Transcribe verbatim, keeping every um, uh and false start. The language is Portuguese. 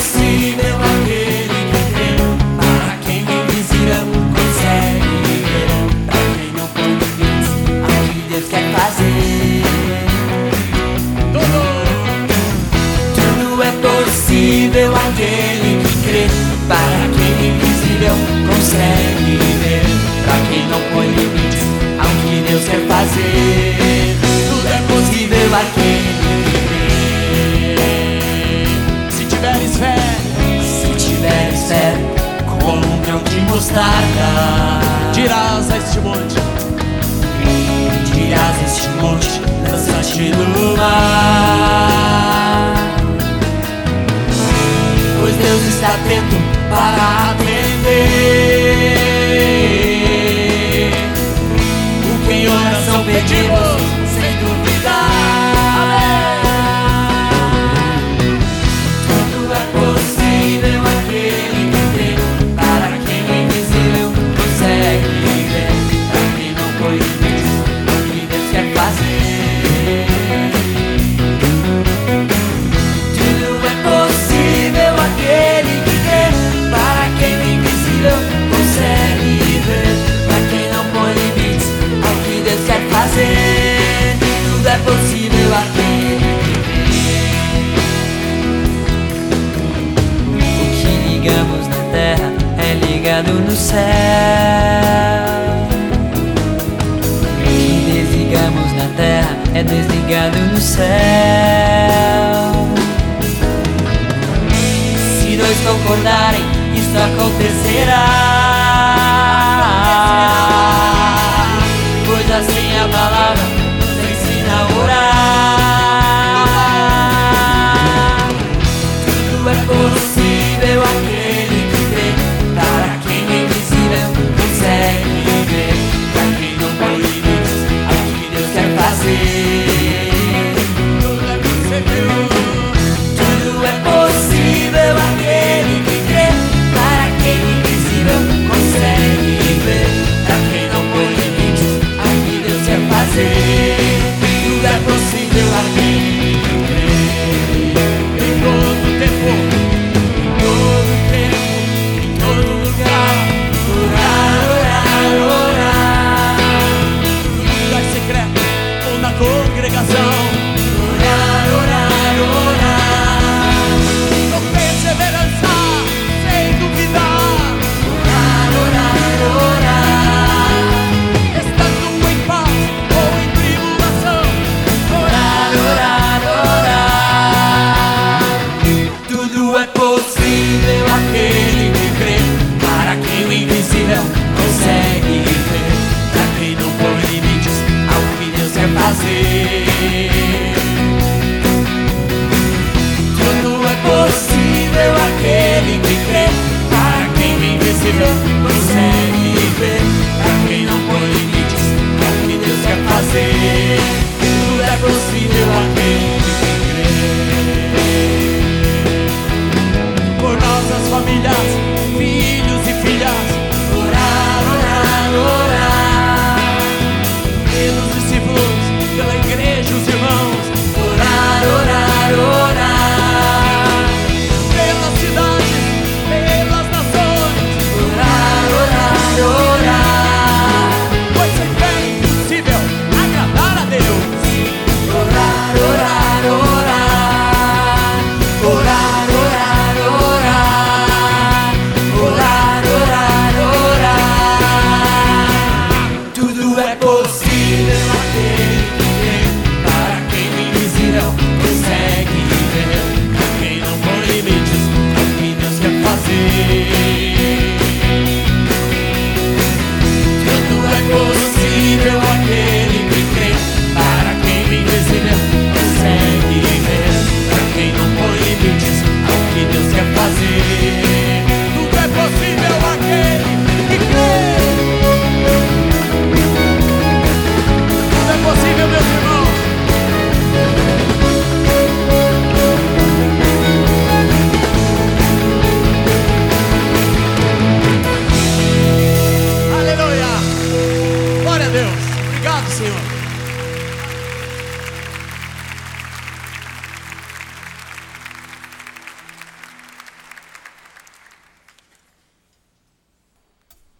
possível aquele que crê. Para quem o invisível consegue ver. Pra quem não põe limites ao que Deus quer fazer. Tudo, tudo é possível aquele que crê. Para quem o invisível consegue ver. Pra quem não põe limites ao que Deus quer fazer. Tudo é possível aquele que crê. Se tiveres fé, se tiveres fé, como um grão de mostarda, dirás a este monte, dirás a este monte, lança-te no mar. Pois Deus está atento para atender o que em oração pedimos, sem duvidar. Tudo é possível aquele que crê. Para quem o invisível consegue ver. Pra quem não põe limites ao que Deus quer fazer. Tudo é possível aquele que crê. Para quem o invisível consegue ver. Pra quem não põe limites ao que Deus quer fazer. Tudo é possível aquele que crê. O que ligamos na terra é ligado no céu. O que desligamos na terra é desligado no céu. Se dois concordarem, isso acontecerá. Pois assim a palavra nos ensina a orar. Tudo é possível aquele que crê. Para quem o invisível consegue ver. Pra quem não põe limites ao que Deus quer fazer. Tudo é possível. Tudo é possível aquele que crê. Para quem o invisível consegue ver. Pra quem não põe limites ao que Deus quer fazer. Tudo é possível aquele que crê. Em todo tempo, em todo tempo, em todo lugar, orar, orar, orar. No lugar secreto ou na congregação, orar, orar, orar. Com perseverança, sem duvidar, orar, orar, orar. Estando em paz ou em tribulação, orar, orar, orar. Tudo é possível aquele que crê. Para quem o invisível consegue ver. Pra quem não põe limites ao que Deus quer fazer. Tudo é possível aquele que crê. Para quem o invisível consegue ver. Pra quem não põe limites ao que Deus quer fazer. Tudo é possível aquele que crê. Por nossas famílias,